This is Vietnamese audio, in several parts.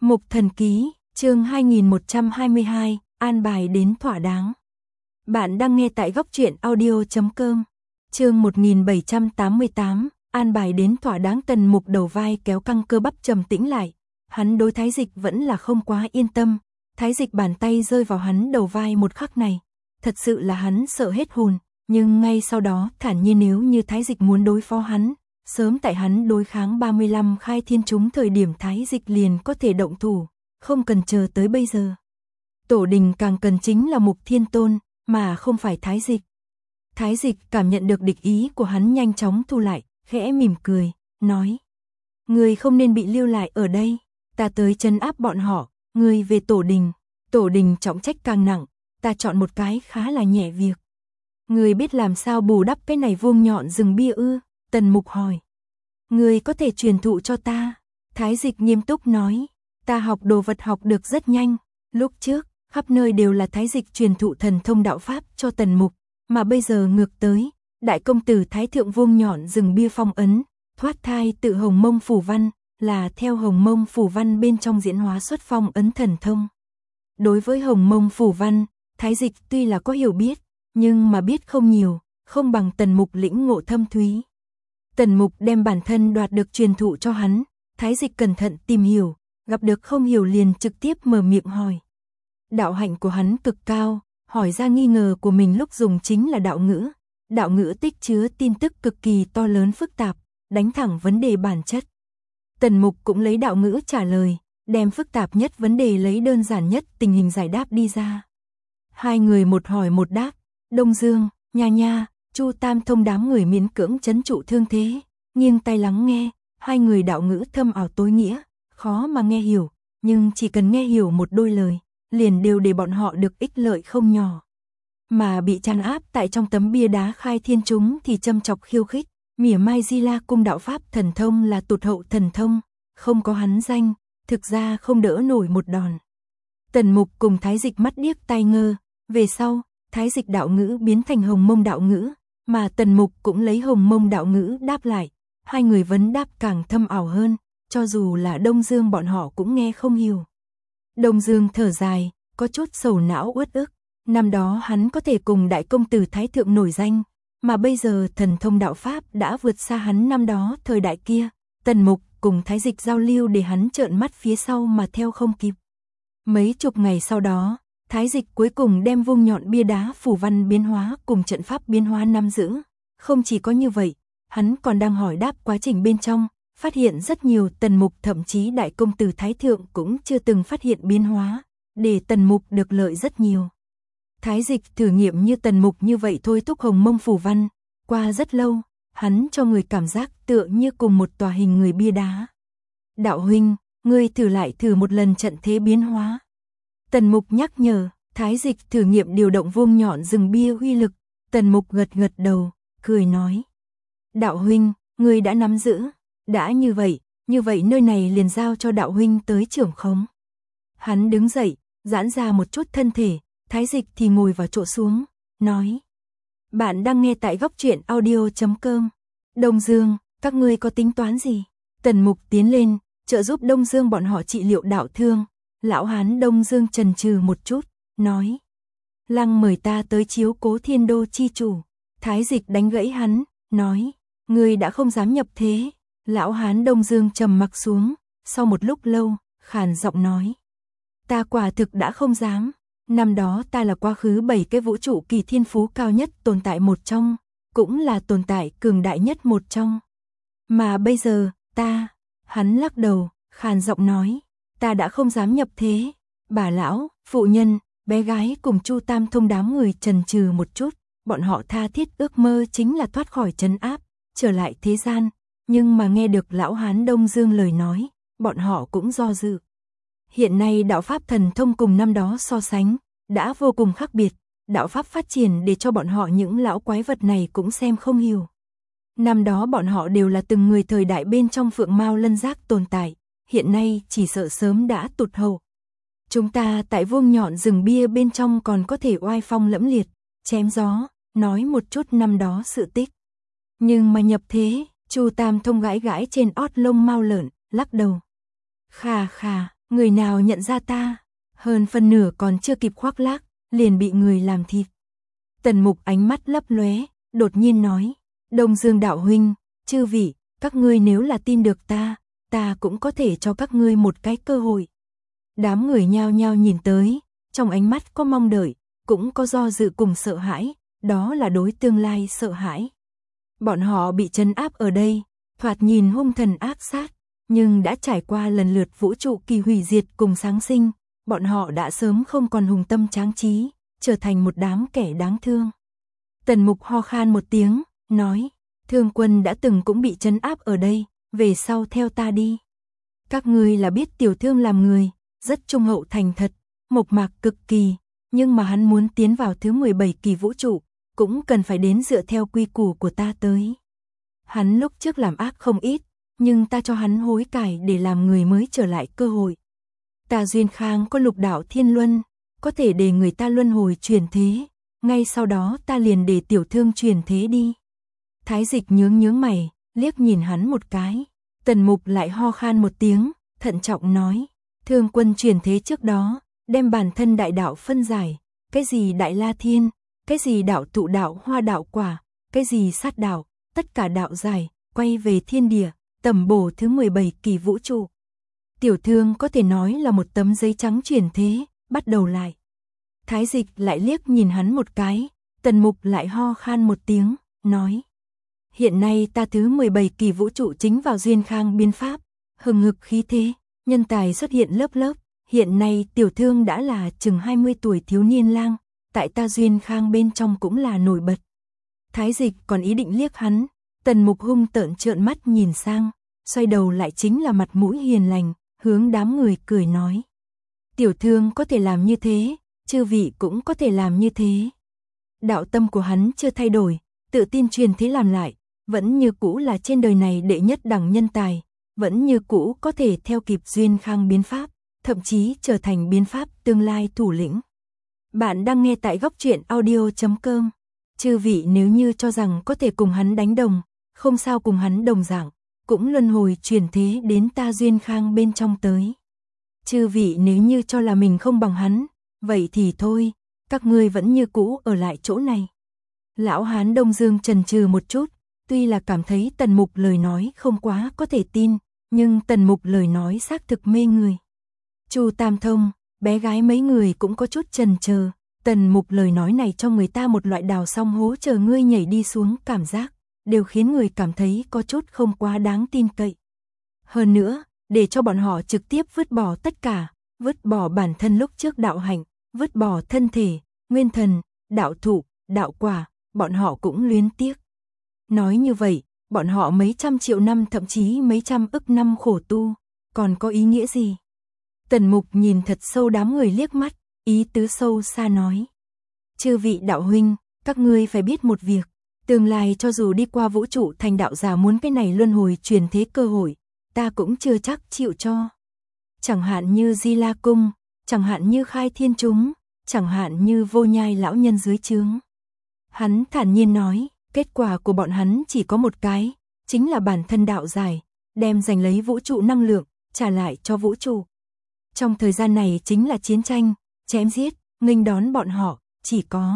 Mục Thần Ký, chương 2122, an bài đến thỏa đáng. Bạn đang nghe tại góc truyện audio.com. Chương 1788, an bài đến thỏa đáng. Tần Mục đầu vai kéo căng cơ bắp trầm tĩnh lại. Hắn đối Thái Dịch vẫn là không quá yên tâm. Thái Dịch bàn tay rơi vào hắn đầu vai một khắc này. Thật sự là hắn sợ hết hồn, nhưng ngay sau đó thản nhiên nếu như Thái Dịch muốn đối phó hắn, sớm tại hắn đối kháng 35 khai thiên chúng thời điểm Thái Dịch liền có thể động thủ, không cần chờ tới bây giờ. Tổ đình càng cần chính là Mục Thiên Tôn, mà không phải Thái Dịch. Thái Dịch cảm nhận được địch ý của hắn nhanh chóng thu lại, khẽ mỉm cười, nói: "Ngươi không nên bị lưu lại ở đây, ta tới trấn áp bọn họ, ngươi về tổ đình trọng trách càng nặng, ta chọn một cái khá là nhẹ việc. Ngươi biết làm sao bù đắp cái này vuông nhọn rừng bia ư?" Tần Mục hỏi. "Ngươi có thể truyền thụ cho ta?" Thái Dịch nghiêm túc nói. "Ta học đồ vật học được rất nhanh, lúc trước, khắp nơi đều là Thái Dịch truyền thụ thần thông đạo pháp cho Tần Mục, mà bây giờ ngược tới, đại công tử Thái thượng vuông nhọn rừng bia phong ấn, thoát thai tự Hồng Mông Phủ Văn, là theo Hồng Mông Phủ Văn bên trong diễn hóa xuất phong ấn thần thông." Đối với Hồng Mông Phủ Văn, Thái Dịch tuy là có hiểu biết, nhưng mà biết không nhiều, không bằng Tần Mục lĩnh ngộ thâm thúy. Tần Mục đem bản thân đoạt được truyền thụ cho hắn, Thái Dịch cẩn thận tìm hiểu, gặp được không hiểu liền trực tiếp mở miệng hỏi. Đạo hạnh của hắn cực cao, hỏi ra nghi ngờ của mình lúc dùng chính là đạo ngữ tích chứa tin tức cực kỳ to lớn phức tạp, đánh thẳng vấn đề bản chất. Tần Mục cũng lấy đạo ngữ trả lời, đem phức tạp nhất vấn đề lấy đơn giản nhất tình hình giải đáp đi ra. Hai người một hỏi một đáp, Đông Dương, Nha, Chu Tam Thông đám người miễn cưỡng trấn trụ thương thế, nghiêng tai lắng nghe, hai người đạo ngữ thâm ảo tối nghĩa, khó mà nghe hiểu, nhưng chỉ cần nghe hiểu một đôi lời, liền đều để bọn họ được ích lợi không nhỏ. Mà bị tràn áp tại trong tấm bia đá khai thiên chúng thì châm chọc khiêu khích, mỉa mai Di La cung đạo pháp thần thông là tụt hậu thần thông, không có hắn danh, thực ra không đỡ nổi một đòn. Tần Mục cùng Thái Dịch mắt điếc tai ngơ, về sau, Thái Dịch đạo ngữ biến thành Hồng Mông đạo ngữ, mà Tần Mục cũng lấy Hồng Mông đạo ngữ đáp lại, hai người vấn đáp càng thâm ảo hơn, cho dù là Đông Dương bọn họ cũng nghe không hiểu. Đông Dương thở dài, có chút sầu não uất ức, năm đó hắn có thể cùng đại công tử Thái thượng nổi danh, mà bây giờ thần thông đạo pháp đã vượt xa hắn năm đó thời đại kia, Tần Mục cùng Thái Dịch giao lưu để hắn trợn mắt phía sau mà theo không kịp. Mấy chục ngày sau đó, Thái Dịch cuối cùng đem vuông nhọn bia đá phủ văn biến hóa cùng trận pháp biến hóa nắm giữ. Không chỉ có như vậy, hắn còn đang hỏi đáp quá trình bên trong, phát hiện rất nhiều Tần Mục thậm chí đại công tử Thái thượng cũng chưa từng phát hiện biến hóa, để Tần Mục được lợi rất nhiều. Thái Dịch thử nghiệm như Tần Mục như vậy thôi thúc Hồng Mông Phủ Văn, qua rất lâu, hắn cho người cảm giác tựa như cùng một tòa hình người bia đá. "Đạo huynh, ngươi thử một lần trận thế biến hóa." Tần Mục nhắc nhở. Thái Dịch thử nghiệm điều động vuông nhọn rừng bia uy lực, Tần Mục gật đầu, cười nói: "Đạo huynh, ngươi đã nắm giữ, đã như vậy nơi này liền giao cho đạo huynh tới trưởng khống." Hắn đứng dậy, giãn ra một chút thân thể, Thái Dịch thì ngồi vào chỗ xuống, nói: "Bạn đang nghe tại góc truyện audio.com. Đông Dương, các ngươi có tính toán gì?" Tần Mục tiến lên, trợ giúp Đông Dương bọn họ trị liệu đạo thương. Lão hán Đông Dương chần chừ một chút, nói: "Lăng mời ta tới chiếu cố Thiên Đô chi chủ." Thái Dịch đánh gãy hắn, nói: "Ngươi đã không dám nhập thế." Lão hán Đông Dương trầm mặc xuống, sau một lúc lâu, khàn giọng nói: "Ta quả thực đã không dám. Năm đó ta là quá khứ 7 cái vũ trụ kỳ thiên phú cao nhất tồn tại một trong, cũng là tồn tại cường đại nhất một trong. Mà bây giờ, ta..." Hắn lắc đầu, khàn giọng nói: "Ta đã không dám nhập thế." Bà lão, phụ nhân, bé gái cùng Chu Tam Thông đám người chần chừ một chút, bọn họ tha thiết ước mơ chính là thoát khỏi trấn áp, trở lại thế gian, nhưng mà nghe được lão hán Đông Dương lời nói, bọn họ cũng do dự. Hiện nay đạo pháp thần thông cùng năm đó so sánh, đã vô cùng khác biệt, đạo pháp phát triển để cho bọn họ những lão quái vật này cũng xem không hiểu. Năm đó bọn họ đều là từng người thời đại bên trong phượng mao lân giác tồn tại, hiện nay chỉ sợ sớm đã tụt hậu. Chúng ta tại vuông nhọn rừng bia bên trong còn có thể oai phong lẫm liệt, chém gió, nói một chút năm đó sự tích. Nhưng mà nhập thế, Chu Tam Thông gãi gãi trên ót lông mao lợn, lắc đầu. "Khà, Người nào nhận ra ta? Hơn phân nửa còn chưa kịp khoác lác, liền bị người làm thịt. Tần Mục ánh mắt lấp lóe, đột nhiên nói, Đông Dương đạo huynh, chư vị, các ngươi nếu là tin được ta cũng có thể cho các ngươi một cái cơ hội. Đám người nhao nhao nhìn tới, trong ánh mắt có mong đợi, cũng có do dự cùng sợ hãi, đó là đối tương lai sợ hãi. Bọn họ bị trấn áp ở đây, thoạt nhìn hung thần ác sát, nhưng đã trải qua lần lượt vũ trụ kỳ hủy diệt cùng sáng sinh, bọn họ đã sớm không còn hùng tâm tráng trí, trở thành một đám kẻ đáng thương. Tần Mục ho khan một tiếng, nói, Thương Quân đã từng cũng bị trấn áp ở đây, về sau theo ta đi. Các ngươi là biết tiểu thương làm người, rất trung hậu thành thật, mộc mạc cực kỳ, nhưng mà hắn muốn tiến vào thứ 17 kỳ vũ trụ, cũng cần phải đến dựa theo quy củ của ta tới. Hắn lúc trước làm ác không ít, nhưng ta cho hắn hối cải để làm người mới trở lại cơ hội. Ta Duyên Khang có lục đạo thiên luân, có thể để người ta luân hồi chuyển thế, ngay sau đó ta liền để tiểu thương chuyển thế đi. Thái Dịch nhướng mày, liếc nhìn hắn một cái. Tần Mục lại ho khan một tiếng, thận trọng nói, Thương Quân chuyển thế trước đó, đem bản thân đại đạo phân giải, cái gì đại la thiên, cái gì đạo tụ đạo hoa đạo quả, cái gì sát đạo, tất cả đạo giải, quay về thiên địa, tầm bổ thứ 17 kỳ vũ trụ. Tiểu thương có thể nói là một tấm giấy trắng chuyển thế, bắt đầu lại. Thái Dịch lại liếc nhìn hắn một cái, Tần Mục lại ho khan một tiếng, nói, hiện nay ta thứ 17 kỳ vũ trụ chính vào Duyên Khang biên pháp, hừng hực khí thế, nhân tài xuất hiện lớp lớp, hiện nay tiểu thương đã là chừng 20 tuổi thiếu niên lang, tại ta Duyên Khang bên trong cũng là nổi bật. Thái Dịch còn ý định liếc hắn, Tần Mục hung tợn trợn mắt nhìn sang, xoay đầu lại chính là mặt mũi hiền lành, hướng đám người cười nói, tiểu thương có thể làm như thế, chư vị cũng có thể làm như thế. Đạo tâm của hắn chưa thay đổi, tự tin truyền thế làm lại, vẫn như cũ là trên đời này đệ nhất đẳng nhân tài, vẫn như cũ có thể theo kịp Duyên Khang biến pháp, thậm chí trở thành biến pháp tương lai thủ lĩnh. Bạn đang nghe tại Góc Truyện Audio.com. Chư vị nếu như cho rằng có thể cùng hắn đánh đồng, không sao cùng hắn đồng dạng, cũng luân hồi chuyển thế đến ta Duyên Khang bên trong tới. Chư vị nếu như cho là mình không bằng hắn, vậy thì thôi, các ngươi vẫn như cũ ở lại chỗ này. Lão hán Đông Dương chần chừ một chút, tuy là cảm thấy Tần Mục lời nói không quá có thể tin, nhưng Tần Mục lời nói xác thực mê người. Chu Tam Thông, bé gái mấy người cũng có chút chần chờ, Tần Mục lời nói này cho người ta một loại đào xong hố chờ ngươi nhảy đi xuống cảm giác, đều khiến người cảm thấy có chút không quá đáng tin cậy. Hơn nữa, để cho bọn họ trực tiếp vứt bỏ tất cả, vứt bỏ bản thân lúc trước đạo hạnh, vứt bỏ thân thể, nguyên thần, đạo thụ, đạo quả, bọn họ cũng luyến tiếc. Nói như vậy, bọn họ mấy trăm triệu năm thậm chí mấy trăm ức năm khổ tu, còn có ý nghĩa gì? Tần Mục nhìn thật sâu đám người liếc mắt, ý tứ sâu xa nói. Chư vị đạo huynh, các ngươi phải biết một việc, tương lai cho dù đi qua vũ trụ thành đạo giả muốn cái này luân hồi truyền thế cơ hội, ta cũng chưa chắc chịu cho. Chẳng hạn như Di La Cung, chẳng hạn như Khai Thiên chúng, chẳng hạn như Vô Nhai lão nhân dưới trướng. Hắn thản nhiên nói, kết quả của bọn hắn chỉ có một cái, chính là bản thân đạo giải, đem giành lấy vũ trụ năng lượng, trả lại cho vũ trụ. Trong thời gian này chính là chiến tranh, chém giết, nghênh đón bọn họ, chỉ có.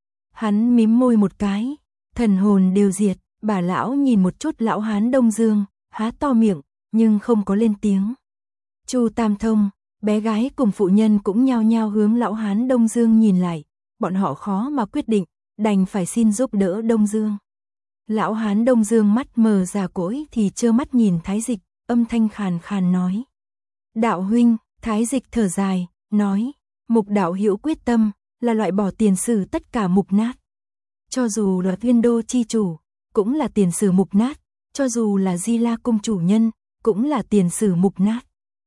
Hắn mím môi một cái, thần hồn đều diệt, bà lão nhìn một chút lão hán Đông Dương, há to miệng, nhưng không có lên tiếng. Chu Tam Thông, bé gái cùng phụ nhân cũng nhao nhao hướng lão hán Đông Dương nhìn lại, bọn họ khó mà quyết định, đành phải xin giúp đỡ Đông Dương. Lão hán Đông Dương mắt mờ già cỗi thì trơ mắt nhìn Thái Dịch, âm thanh khàn khàn nói. Đạo huynh, Thái Dịch thở dài, nói, mục đạo hữu quyết tâm, là loại bỏ tiền sử tất cả mục nát. Cho dù là Thiên Đô chi chủ, cũng là tiền sử mục nát, cho dù là Di La Cung chủ nhân, cũng là tiền sử mục nát.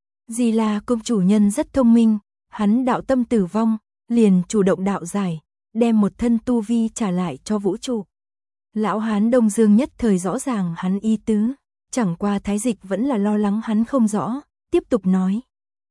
Di La Cung chủ nhân rất thông minh, hắn đạo tâm tử vong, liền chủ động đạo giải, đem một thân tu vi trả lại cho vũ trụ. Lão hán Đông Dương nhất thời rõ ràng hắn ý tứ, chẳng qua Thái Dịch vẫn là lo lắng hắn không rõ, tiếp tục nói.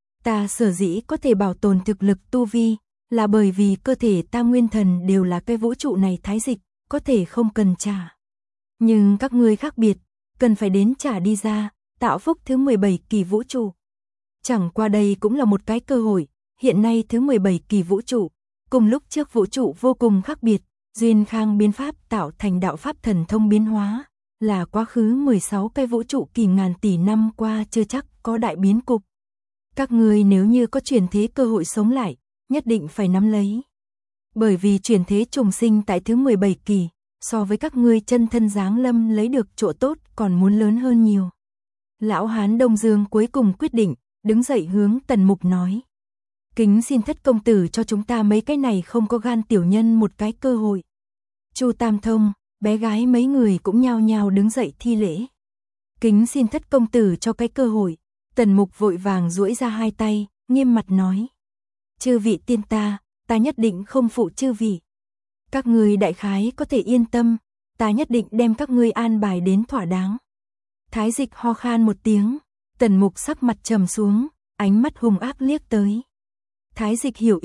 Ta sở dĩ có thể bảo tồn thực lực tu vi, là bởi vì cơ thể ta nguyên thần đều là cái vũ trụ này. Thái Dịch, có thể không cần trả. Nhưng các ngươi khác biệt, cần phải đến trả đi ra, tạo phúc thứ 17 kỳ vũ trụ. Chẳng qua đây cũng là một cái cơ hội, hiện nay thứ 17 kỳ vũ trụ, cùng lúc trước vũ trụ vô cùng khác biệt, duyên khang biến pháp tạo thành đạo pháp thần thông biến hóa, là quá khứ 16 cái vũ trụ kỳ ngàn tỷ năm qua chưa chắc có đại biến cục. Các ngươi nếu như có chuyển thế cơ hội sống lại, nhất định phải nắm lấy. Bởi vì chuyển thế trùng sinh tại thứ 17 kỳ, so với các ngươi chân thân giáng lâm lấy được chỗ tốt còn muốn lớn hơn nhiều. Lão hán Đông Dương cuối cùng quyết định, đứng dậy hướng Tần Mục nói. Kính xin thất công tử cho chúng ta mấy cái này không có gan tiểu nhân một cái cơ hội. Chu Tam Thông, bé gái mấy người cũng nhao nhao đứng dậy thi lễ. Kính xin thất công tử cho cái cơ hội. Tần Mục vội vàng duỗi ra hai tay, nghiêm mặt nói. Chư vị tiên ta nhất định không phụ chư vị. Các ngươi đại khái có thể yên tâm, ta nhất định đem các ngươi an bài đến thỏa đáng. Thái Dịch ho khan một tiếng, Tần Mục sắc mặt trầm xuống, ánh mắt hung ác liếc tới. Thái Dịch hiểu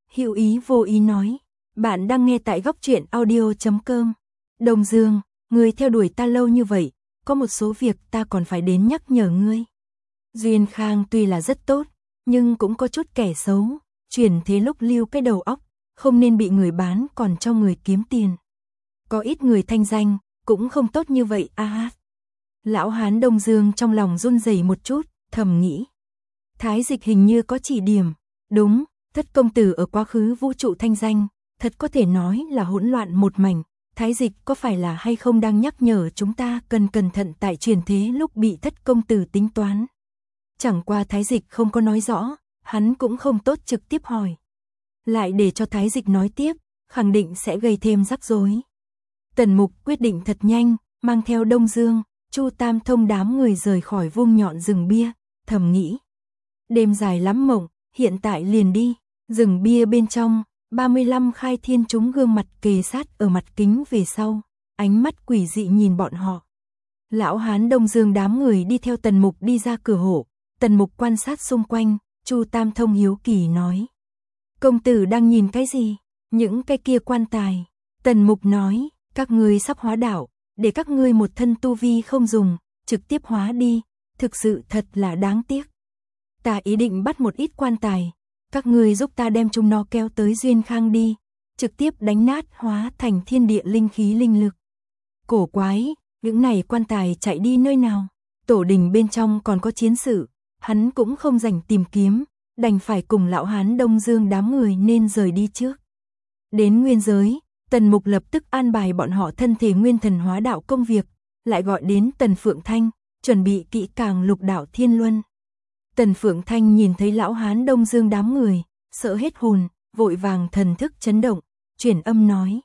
ý vô ý nói. Bạn đang nghe tại góc truyện audio.com. Đông Dương, ngươi theo đuổi ta lâu như vậy, có một số việc ta còn phải đến nhắc nhở ngươi. Duyên Khang tuy là rất tốt, nhưng cũng có chút kẻ xấu, chuyển thế lúc lưu cái đầu óc, không nên bị người bán còn cho người kiếm tiền. Có ít người thanh danh, cũng không tốt như vậy a. Lão hán Đông Dương trong lòng run rẩy một chút, thầm nghĩ. Thái Dịch hình như có chỉ điểm, đúng, thất công tử ở quá khứ vũ trụ thanh danh, thật có thể nói là hỗn loạn một mảnh. Thái Dịch có phải là hay không đang nhắc nhở chúng ta cần cẩn thận tại chuyển thế lúc bị thất công tử tính toán. Chẳng qua Thái Dịch không có nói rõ, hắn cũng không tốt trực tiếp hỏi. Lại để cho Thái Dịch nói tiếp, khẳng định sẽ gây thêm rắc rối. Tần Mục quyết định thật nhanh, mang theo Đông Dương, Chu Tam Thông đám người rời khỏi vuông nhọn rừng bia, thầm nghĩ. Đêm dài lắm mộng, hiện tại liền đi. Rừng bia bên trong, 35 khai thiên chúng gương mặt kề sát ở mặt kính về sau, ánh mắt quỷ dị nhìn bọn họ. Lão hán Đông Dương đám người đi theo Tần Mục đi ra cửa hộ, Tần Mục quan sát xung quanh, Chu Tam Thông hiếu kỳ nói. Công tử đang nhìn cái gì? Những cái kia quan tài. Tần Mục nói, các ngươi sắp hóa đạo, để các ngươi một thân tu vi không dùng, trực tiếp hóa đi, thực sự thật là đáng tiếc. Ta ý định bắt một ít quan tài, các ngươi giúp ta đem chúng nó kéo tới Duyên Khang đi, trực tiếp đánh nát hóa thành thiên địa linh khí linh lực. Cổ quái, những này quan tài chạy đi nơi nào? Tổ đình bên trong còn có chiến sự, hắn cũng không rảnh tìm kiếm, đành phải cùng lão hán Đông Dương đám người nên rời đi trước. Đến nguyên giới, Tần Mục lập tức an bài bọn họ thân thể nguyên thần hóa đạo công việc, lại gọi đến Tần Phượng Thanh, chuẩn bị kỹ càng lục đạo thiên luân. Tần Phượng Thanh nhìn thấy lão hán Đông Dương đám người, sợ hết hồn, vội vàng thần thức chấn động, chuyển âm nói.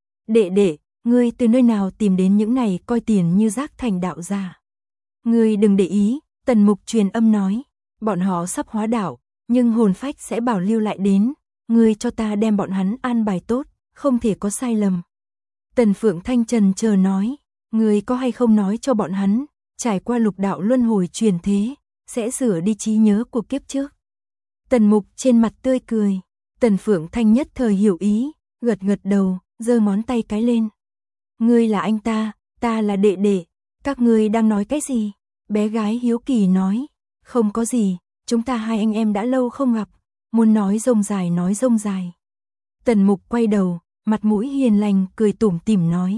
Đệ, ngươi từ nơi nào tìm đến những này coi tiền như rác thành đạo giả? Ngươi đừng để ý, Tần Mục truyền âm nói, bọn họ sắp hóa đạo, nhưng hồn phách sẽ bảo lưu lại đến, ngươi cho ta đem bọn hắn an bài tốt, không thể có sai lầm. Tần Phượng Thanh trần chờ nói, ngươi có hay không nói cho bọn hắn, trải qua lục đạo luân hồi truyền thế, sẽ sửa đi trí nhớ của kiếp trước. Tần Mục trên mặt tươi cười, Tần Phượng Thanh nhất thời hiểu ý, gật đầu, giơ ngón tay cái lên. Ngươi là anh ta là đệ, các ngươi đang nói cái gì? Bé gái hiếu kỳ nói, không có gì, chúng ta hai anh em đã lâu không gặp, muốn nói rông dài. Tần Mục quay đầu, mặt mũi hiền lành cười tủm tỉm nói.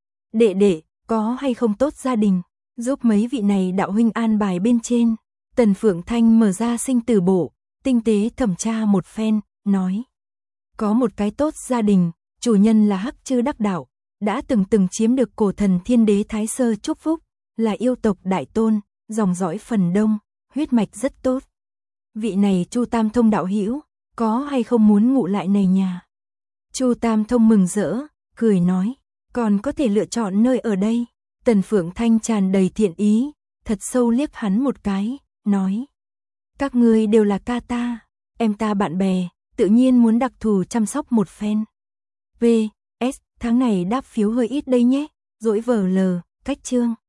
Đệ, có hay không tốt gia đình, giúp mấy vị này đạo huynh an bài bên trên. Tần Phượng Thanh mở ra sinh tử bộ, tinh tế thẩm tra một phen, nói. Có một cái tốt gia đình, chủ nhân là Hắc Chư Đắc Đạo, đã từng chiếm được cổ thần thiên đế Thái Sơ chúc phúc, là yêu tộc đại tôn, dòng dõi phần đông, huyết mạch rất tốt. Vị này Chu Tam Thông đạo hữu, có hay không muốn ngụ lại này nhà? Chu Tam Thông mừng rỡ, cười nói, còn có thể lựa chọn nơi ở đây. Tần Phượng Thanh tràn đầy thiện ý, thật sâu liếc hắn một cái, nói. Các ngươi đều là ca ta, em ta bạn bè, tự nhiên muốn đặc thù chăm sóc một phen. V.S. Tháng này đáp phiếu hơi ít đây nhé, dỗi vờ lờ, cách chương.